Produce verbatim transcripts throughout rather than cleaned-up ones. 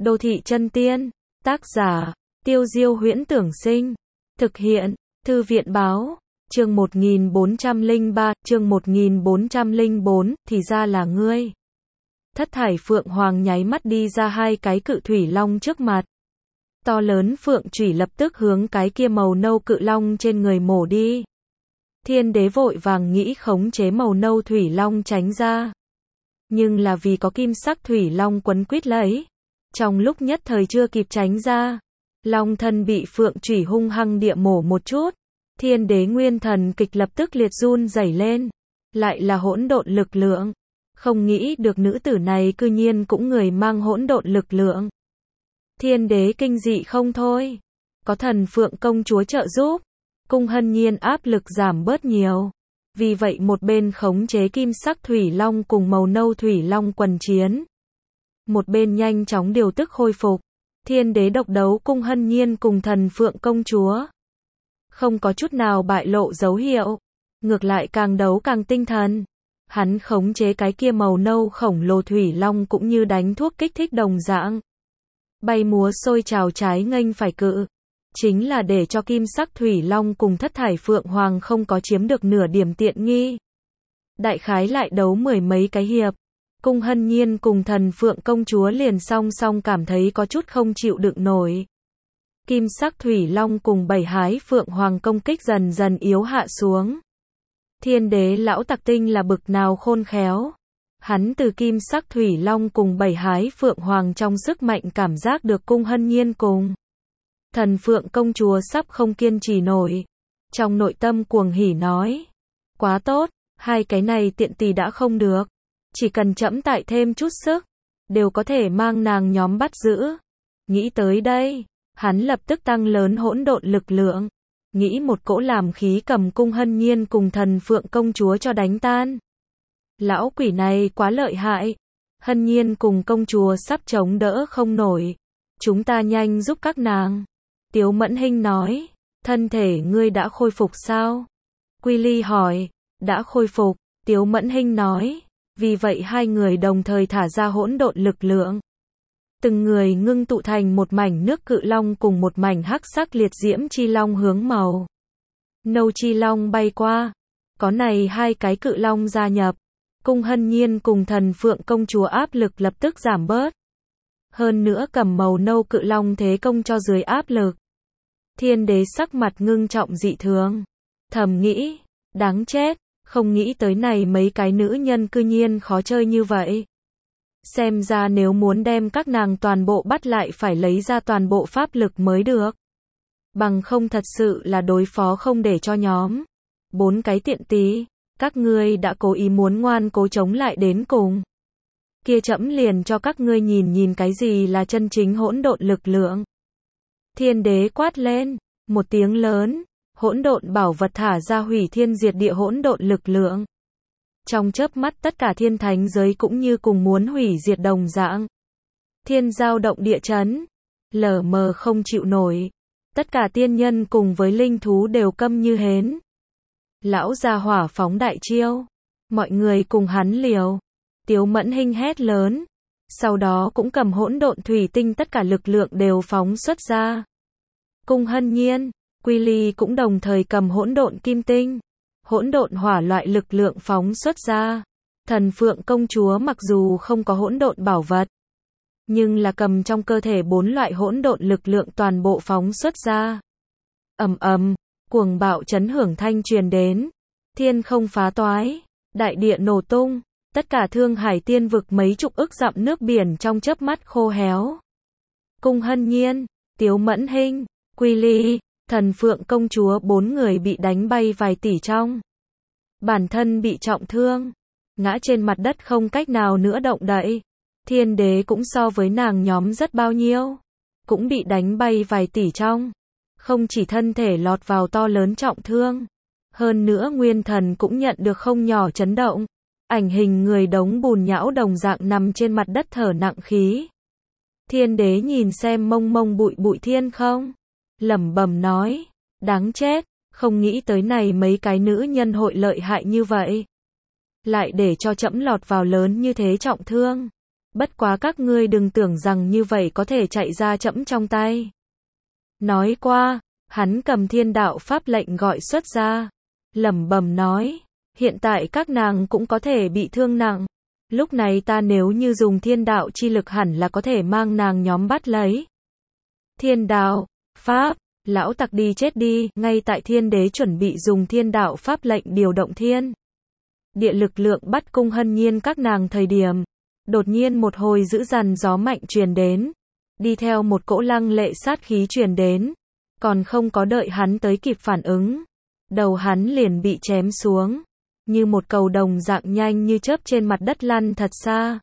Đô thị chân tiên, tác giả, Tiêu Diêu Huyễn Tưởng Sinh, thực hiện, Thư viện Báo, chương một nghìn bốn trăm lẻ ba, chương một nghìn bốn trăm lẻ bốn, thì ra là ngươi. Thất thải phượng hoàng nháy mắt đi ra hai cái cự thủy long trước mặt. To lớn phượng chủy lập tức hướng cái kia màu nâu cự long trên người mổ đi. Thiên đế vội vàng nghĩ khống chế màu nâu thủy long tránh ra. Nhưng là vì có kim sắc thủy long quấn quýt lấy. Trong lúc nhất thời chưa kịp tránh ra. Long thân bị phượng chủy hung hăng địa mổ một chút. Thiên đế nguyên thần kịch lập tức liệt run rẩy lên. Lại là hỗn độn lực lượng. Không nghĩ được nữ tử này cư nhiên cũng người mang hỗn độn lực lượng. Thiên đế kinh dị không thôi. Có thần phượng công chúa trợ giúp. Cung Hân Nhiên áp lực giảm bớt nhiều. Vì vậy một bên khống chế kim sắc thủy long cùng màu nâu thủy long quần chiến. Một bên nhanh chóng điều tức khôi phục. Thiên đế độc đấu Cung Hân Nhiên cùng thần phượng công chúa. Không có chút nào bại lộ dấu hiệu. Ngược lại càng đấu càng tinh thần. Hắn khống chế cái kia màu nâu khổng lồ thủy long cũng như đánh thuốc kích thích đồng dạng. Bay múa sôi trào trái nghênh phải cự. Chính là để cho kim sắc thủy long cùng thất thải phượng hoàng không có chiếm được nửa điểm tiện nghi. Đại khái lại đấu mười mấy cái hiệp. Cung Hân Nhiên cùng thần phượng công chúa liền song song cảm thấy có chút không chịu đựng nổi. Kim sắc thủy long cùng bảy hái phượng hoàng công kích dần dần yếu hạ xuống. Thiên đế lão tặc tinh là bực nào khôn khéo. Hắn từ kim sắc thủy long cùng bảy hái phượng hoàng trong sức mạnh cảm giác được Cung Hân Nhiên cùng thần phượng công chúa sắp không kiên trì nổi. Trong nội tâm cuồng hỉ nói. Quá tốt, hai cái này tiện tỳ đã không được. Chỉ cần trẫm tại thêm chút sức, đều có thể mang nàng nhóm bắt giữ. Nghĩ tới đây, hắn lập tức tăng lớn hỗn độn lực lượng. Nghĩ một cỗ làm khí cầm Cung Hân Nhiên cùng thần phượng công chúa cho đánh tan. Lão quỷ này quá lợi hại. Hân Nhiên cùng công chúa sắp chống đỡ không nổi. Chúng ta nhanh giúp các nàng. Tiếu Mẫn Hinh nói. Thân thể ngươi đã khôi phục sao? Quy Ly hỏi. Đã khôi phục. Tiếu Mẫn Hinh nói. Vì vậy hai người đồng thời thả ra hỗn độn lực lượng. Từng người ngưng tụ thành một mảnh nước cự long cùng một mảnh hắc sắc liệt diễm chi long hướng màu nâu chi long bay qua. Có này hai cái cự long gia nhập. Cung Hân Nhiên cùng thần phượng công chúa áp lực lập tức giảm bớt. Hơn nữa cầm màu nâu cự long thế công cho dưới áp lực. Thiên đế sắc mặt ngưng trọng dị thường. Thầm nghĩ, đáng chết, không nghĩ tới này mấy cái nữ nhân cư nhiên khó chơi như vậy. Xem ra nếu muốn đem các nàng toàn bộ bắt lại phải lấy ra toàn bộ pháp lực mới được. Bằng không thật sự là đối phó không để cho nhóm. Bốn cái tiện tí, các ngươi đã cố ý muốn ngoan cố chống lại đến cùng. Kia trẫm liền cho các ngươi nhìn nhìn cái gì là chân chính hỗn độn lực lượng. Thiên đế quát lên, một tiếng lớn, hỗn độn bảo vật thả ra hủy thiên diệt địa hỗn độn lực lượng. Trong chớp mắt tất cả thiên thánh giới cũng như cùng muốn hủy diệt đồng dạng. Thiên giao động địa chấn, lờ mờ không chịu nổi. Tất cả tiên nhân cùng với linh thú đều câm như hến. Lão gia hỏa phóng đại chiêu, mọi người cùng hắn liều. Tiếu Mẫn Hinh hét lớn, sau đó cũng cầm hỗn độn thủy tinh tất cả lực lượng đều phóng xuất ra. Cung Hân Nhiên, Quy Ly cũng đồng thời cầm hỗn độn kim tinh, hỗn độn hỏa loại lực lượng phóng xuất ra. Thần phượng công chúa mặc dù không có hỗn độn bảo vật, nhưng là cầm trong cơ thể bốn loại hỗn độn lực lượng toàn bộ phóng xuất ra. Ầm ầm, cuồng bạo chấn hưởng thanh truyền đến, thiên không phá toái, đại địa nổ tung, tất cả Thương Hải tiên vực mấy chục ức dặm nước biển trong chớp mắt khô héo. Cung Hân Nhiên, Tiếu Mẫn Hinh, Quy Ly, thần phượng công chúa bốn người bị đánh bay vài tỷ trong. Bản thân bị trọng thương, ngã trên mặt đất không cách nào nữa động đậy. Thiên đế cũng so với nàng nhóm rất bao nhiêu, cũng bị đánh bay vài tỷ trong. Không chỉ thân thể lọt vào to lớn trọng thương, hơn nữa nguyên thần cũng nhận được không nhỏ chấn động. Ảnh hình người đống bùn nhão đồng dạng nằm trên mặt đất thở nặng khí. Thiên đế nhìn xem mông mông bụi bụi thiên không, lẩm bẩm nói, đáng chết, không nghĩ tới này mấy cái nữ nhân hội lợi hại như vậy. Lại để cho trẫm lọt vào lớn như thế trọng thương. Bất quá các ngươi đừng tưởng rằng như vậy có thể chạy ra trẫm trong tay. Nói qua, hắn cầm thiên đạo pháp lệnh gọi xuất ra, lẩm bẩm nói, hiện tại các nàng cũng có thể bị thương nặng. Lúc này ta nếu như dùng thiên đạo chi lực hẳn là có thể mang nàng nhóm bắt lấy. Thiên đạo, pháp, lão tặc đi chết đi, ngay tại thiên đế chuẩn bị dùng thiên đạo pháp lệnh điều động thiên địa lực lượng bắt cung hân nhiên các nàng thời điểm. Đột nhiên một hồi dữ dằn gió mạnh truyền đến, đi theo một cỗ lăng lệ sát khí truyền đến, còn không có đợi hắn tới kịp phản ứng, đầu hắn liền bị chém xuống, như một cầu đồng dạng nhanh như chớp trên mặt đất lăn thật xa.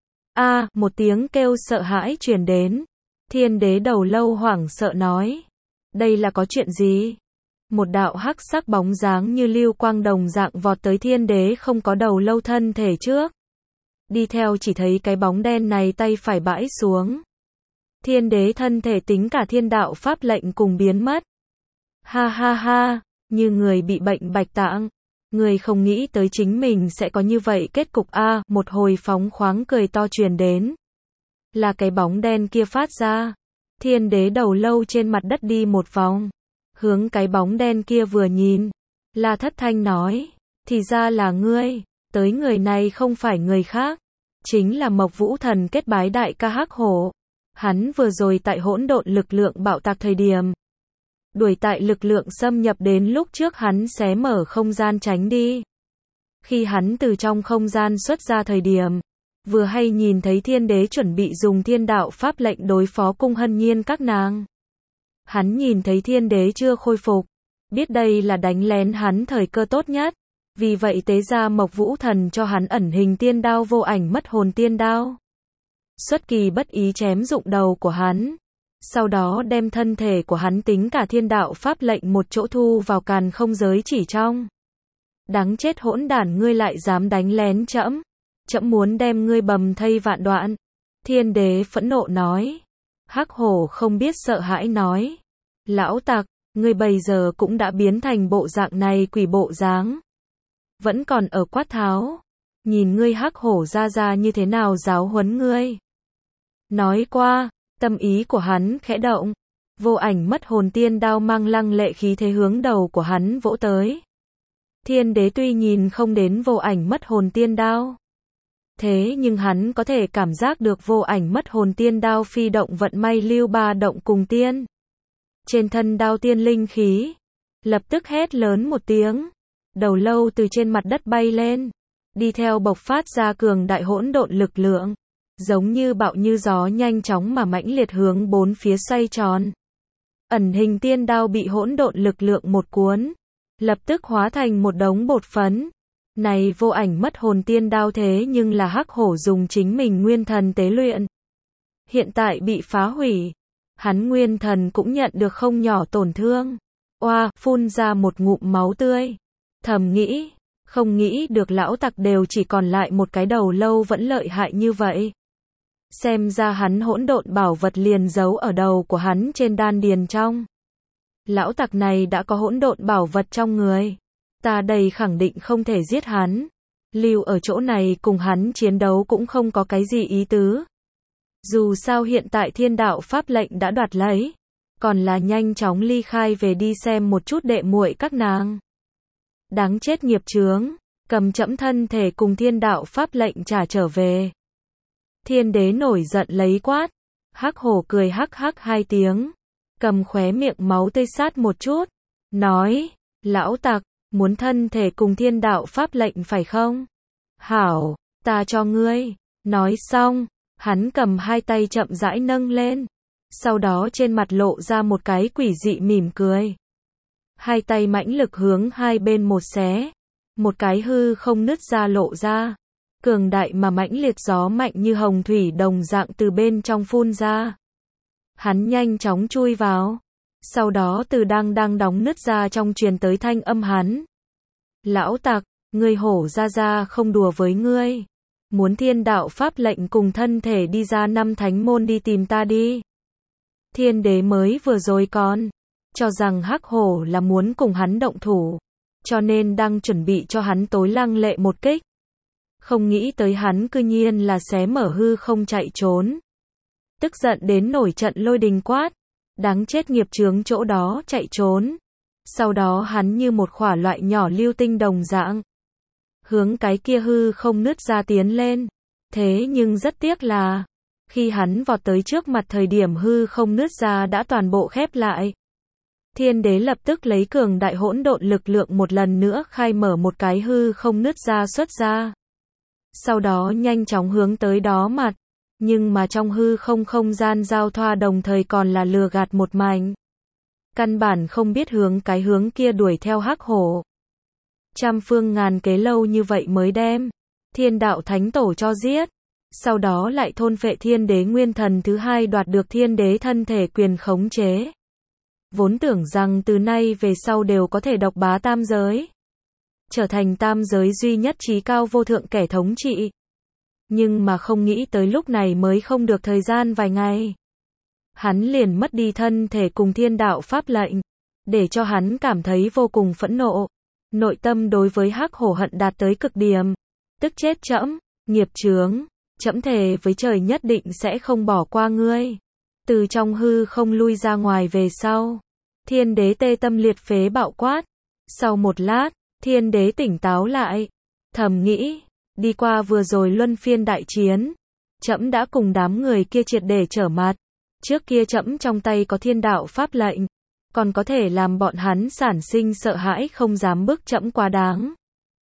A, một tiếng kêu sợ hãi truyền đến, thiên đế đầu lâu hoảng sợ nói, đây là có chuyện gì? Một đạo hắc sắc bóng dáng như lưu quang đồng dạng vọt tới thiên đế không có đầu lâu thân thể trước. Đi theo chỉ thấy cái bóng đen này tay phải bãi xuống. Thiên đế thân thể tính cả thiên đạo pháp lệnh cùng biến mất. Ha ha ha, như người bị bệnh bạch tạng. Người không nghĩ tới chính mình sẽ có như vậy kết cục a, một hồi phóng khoáng cười to truyền đến. Là cái bóng đen kia phát ra. Thiên đế đầu lâu trên mặt đất đi một vòng. Hướng cái bóng đen kia vừa nhìn. La Thất Thanh nói, thì ra là ngươi. Tới người này không phải người khác, chính là Mộc Vũ Thần kết bái đại ca Hắc Hổ. Hắn vừa rồi tại hỗn độn lực lượng bạo tạc thời điểm, đuổi tại lực lượng xâm nhập đến lúc trước hắn xé mở không gian tránh đi. Khi hắn từ trong không gian xuất ra thời điểm, vừa hay nhìn thấy thiên đế chuẩn bị dùng thiên đạo pháp lệnh đối phó cung hân nhiên các nàng. Hắn nhìn thấy thiên đế chưa khôi phục, biết đây là đánh lén hắn thời cơ tốt nhất. Vì vậy tế ra Mộc Vũ Thần cho hắn ẩn hình tiên đao vô ảnh mất hồn tiên đao. Xuất kỳ bất ý chém dụng đầu của hắn. Sau đó đem thân thể của hắn tính cả thiên đạo pháp lệnh một chỗ thu vào càn không giới chỉ trong. Đáng chết hỗn đản, ngươi lại dám đánh lén trẫm. Trẫm muốn đem ngươi bầm thây vạn đoạn. Thiên đế phẫn nộ nói. Hắc Hổ không biết sợ hãi nói. Lão tặc, ngươi bây giờ cũng đã biến thành bộ dạng này quỷ bộ dáng. Vẫn còn ở quát tháo. Nhìn ngươi Hắc Hổ ra ra như thế nào giáo huấn ngươi. Nói qua, tâm ý của hắn khẽ động. Vô ảnh mất hồn tiên đao mang lăng lệ khí thế hướng đầu của hắn vỗ tới. Thiên đế tuy nhìn không đến vô ảnh mất hồn tiên đao. Thế nhưng hắn có thể cảm giác được vô ảnh mất hồn tiên đao phi động vận may lưu ba động cùng tiên. Trên thân đao tiên linh khí. Lập tức hét lớn một tiếng. Đầu lâu từ trên mặt đất bay lên. Đi theo bộc phát ra cường đại hỗn độn lực lượng. Giống như bạo như gió nhanh chóng mà mãnh liệt hướng bốn phía xoay tròn. Ẩn hình tiên đao bị hỗn độn lực lượng một cuốn. Lập tức hóa thành một đống bột phấn. Này vô ảnh mất hồn tiên đao thế nhưng là Hắc Hổ dùng chính mình nguyên thần tế luyện. Hiện tại bị phá hủy. Hắn nguyên thần cũng nhận được không nhỏ tổn thương. Oa, phun ra một ngụm máu tươi. Thầm nghĩ, không nghĩ được lão tặc đều chỉ còn lại một cái đầu lâu vẫn lợi hại như vậy. Xem ra hắn hỗn độn bảo vật liền giấu ở đầu của hắn trên đan điền trong. Lão tặc này đã có hỗn độn bảo vật trong người. Ta đây khẳng định không thể giết hắn. Lưu ở chỗ này cùng hắn chiến đấu cũng không có cái gì ý tứ. Dù sao hiện tại thiên đạo pháp lệnh đã đoạt lấy. Còn là nhanh chóng ly khai về đi xem một chút đệ muội các nàng. Đáng chết nghiệp chướng, cầm trẫm thân thể cùng thiên đạo pháp lệnh trả trở về. Thiên đế nổi giận lấy quát. Hắc Hổ cười hắc hắc hai tiếng. Cầm khóe miệng máu tươi sát một chút. Nói, lão tặc, muốn thân thể cùng thiên đạo pháp lệnh phải không? Hảo, ta cho ngươi. Nói xong, hắn cầm hai tay chậm rãi nâng lên. Sau đó trên mặt lộ ra một cái quỷ dị mỉm cười. Hai tay mãnh lực hướng hai bên một xé. Một cái hư không nứt ra lộ ra. Cường đại mà mãnh liệt gió mạnh như hồng thủy đồng dạng từ bên trong phun ra. Hắn nhanh chóng chui vào. Sau đó từ đang đang đóng nứt ra trong truyền tới thanh âm hắn. Lão tặc, ngươi hổ ra ra không đùa với ngươi. Muốn thiên đạo pháp lệnh cùng thân thể đi ra năm thánh môn đi tìm ta đi. Thiên đế mới vừa rồi còn cho rằng Hắc Hổ là muốn cùng hắn động thủ. Cho nên đang chuẩn bị cho hắn tối lăng lệ một kích. Không nghĩ tới hắn cư nhiên là xé mở hư không chạy trốn. Tức giận đến nổi trận lôi đình quát. Đáng chết nghiệp chướng chỗ đó chạy trốn. Sau đó hắn như một khỏa loại nhỏ lưu tinh đồng dạng. Hướng cái kia hư không nứt ra tiến lên. Thế nhưng rất tiếc là, khi hắn vọt tới trước mặt thời điểm hư không nứt ra đã toàn bộ khép lại. Thiên đế lập tức lấy cường đại hỗn độn lực lượng một lần nữa khai mở một cái hư không nứt ra xuất ra. Sau đó nhanh chóng hướng tới đó mặt. Nhưng mà trong hư không không gian giao thoa đồng thời còn là lừa gạt một mảnh. Căn bản không biết hướng cái hướng kia đuổi theo hắc hổ. Trăm phương ngàn kế lâu như vậy mới đem thiên đạo thánh tổ cho giết. Sau đó lại thôn phệ thiên đế nguyên thần thứ hai đoạt được thiên đế thân thể quyền khống chế. Vốn tưởng rằng từ nay về sau đều có thể độc bá tam giới. Trở thành tam giới duy nhất trí cao vô thượng kẻ thống trị. Nhưng mà không nghĩ tới lúc này mới không được thời gian vài ngày. Hắn liền mất đi thân thể cùng thiên đạo pháp lệnh. Để cho hắn cảm thấy vô cùng phẫn nộ. Nội tâm đối với hắc hổ hận đạt tới cực điểm. Tức chết trẫm, nghiệp chướng, trẫm thề với trời nhất định sẽ không bỏ qua ngươi. Từ trong hư không lui ra ngoài về sau. Thiên đế tê tâm liệt phế bạo quát. Sau một lát, thiên đế tỉnh táo lại. Thầm nghĩ, đi qua vừa rồi luân phiên đại chiến. Trẫm đã cùng đám người kia triệt để trở mặt. Trước kia trẫm trong tay có thiên đạo pháp lệnh. Còn có thể làm bọn hắn sản sinh sợ hãi không dám bước trẫm quá đáng.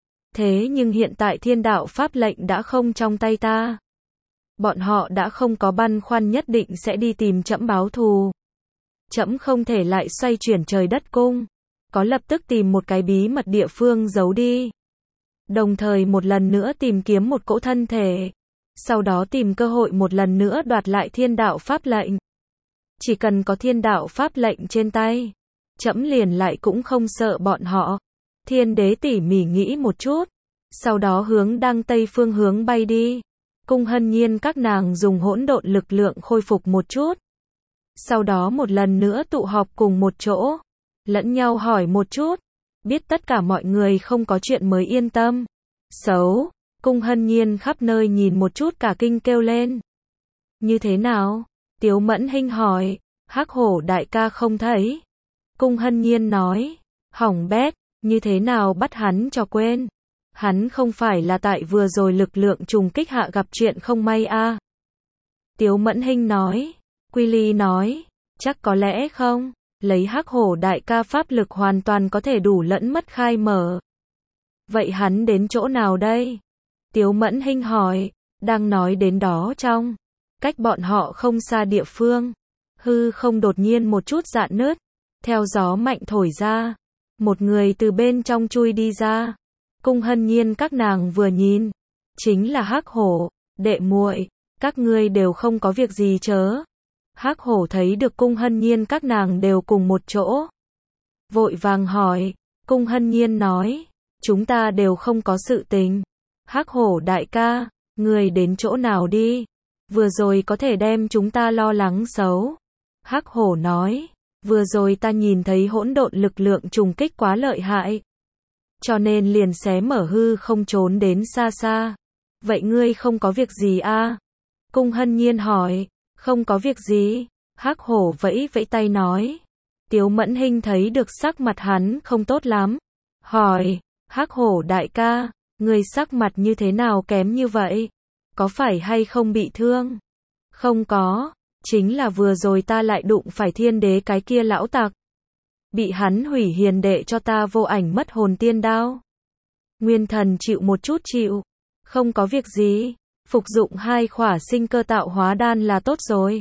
Thế nhưng hiện tại thiên đạo pháp lệnh đã không trong tay ta. Bọn họ đã không có băn khoăn nhất định sẽ đi tìm trẫm báo thù. Trẫm không thể lại xoay chuyển trời đất cung. Có lập tức tìm một cái bí mật địa phương giấu đi. Đồng thời một lần nữa tìm kiếm một cỗ thân thể. Sau đó tìm cơ hội một lần nữa đoạt lại thiên đạo pháp lệnh. Chỉ cần có thiên đạo pháp lệnh trên tay. Trẫm liền lại cũng không sợ bọn họ. Thiên đế tỉ mỉ nghĩ một chút. Sau đó hướng đăng tây phương hướng bay đi. Cung hân nhiên các nàng dùng hỗn độn lực lượng khôi phục một chút. Sau đó một lần nữa tụ họp cùng một chỗ. Lẫn nhau hỏi một chút. Biết tất cả mọi người không có chuyện mới yên tâm. Xấu. Cung hân nhiên khắp nơi nhìn một chút cả kinh kêu lên. Như thế nào? Tiếu Mẫn Hinh hỏi. Hắc hổ đại ca không thấy. Cung hân nhiên nói. Hỏng bét. Như thế nào bắt hắn cho quên? Hắn không phải là tại vừa rồi lực lượng trùng kích hạ gặp chuyện không may à? Tiếu Mẫn Hinh nói. Quy Ly nói. Chắc có lẽ không. Lấy hắc hổ đại ca pháp lực hoàn toàn có thể đủ lẫn mất khai mở. Vậy hắn đến chỗ nào đây? Tiếu Mẫn Hinh hỏi. Đang nói đến đó trong. Cách bọn họ không xa địa phương. Hư không đột nhiên một chút rạn nứt. Theo gió mạnh thổi ra. Một người từ bên trong chui đi ra. Cung hân nhiên các nàng vừa nhìn. Chính là hắc hổ. Đệ muội, các ngươi đều không có việc gì chớ. Hắc hổ thấy được cung hân nhiên các nàng đều cùng một chỗ. Vội vàng hỏi. Cung hân nhiên nói. Chúng ta đều không có sự tình. Hắc hổ đại ca, người đến chỗ nào đi? Vừa rồi có thể đem chúng ta lo lắng xấu. Hắc hổ nói. Vừa rồi ta nhìn thấy hỗn độn lực lượng trùng kích quá lợi hại. Cho nên liền xé mở hư không trốn đến xa xa. Vậy ngươi không có việc gì à? Cung hân nhiên hỏi. Không có việc gì. Hắc hổ vẫy vẫy tay nói. Tiếu Mẫn Hinh thấy được sắc mặt hắn không tốt lắm. Hỏi. Hắc hổ đại ca, ngươi sắc mặt như thế nào kém như vậy? Có phải hay không bị thương? Không có. Chính là vừa rồi ta lại đụng phải thiên đế cái kia lão tặc. Bị hắn hủy hiền đệ cho ta vô ảnh mất hồn tiên đao. Nguyên thần chịu một chút chịu. Không có việc gì. Phục dụng hai khỏa sinh cơ tạo hóa đan là tốt rồi.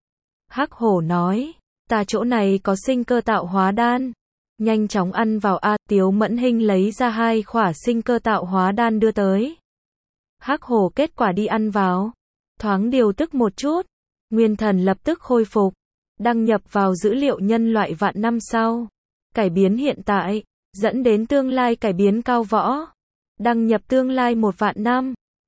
Hắc hổ nói. Ta chỗ này có sinh cơ tạo hóa đan. Nhanh chóng ăn vào a. Tiếu Mẫn Hinh lấy ra hai khỏa sinh cơ tạo hóa đan đưa tới. Hắc hổ kết quả đi ăn vào. Thoáng điều tức một chút. Nguyên thần lập tức khôi phục. Đăng nhập vào dữ liệu nhân loại vạn năm sau. Cải biến hiện tại. Dẫn đến tương lai cải biến cao võ. Đăng nhập tương lai một vạn năm.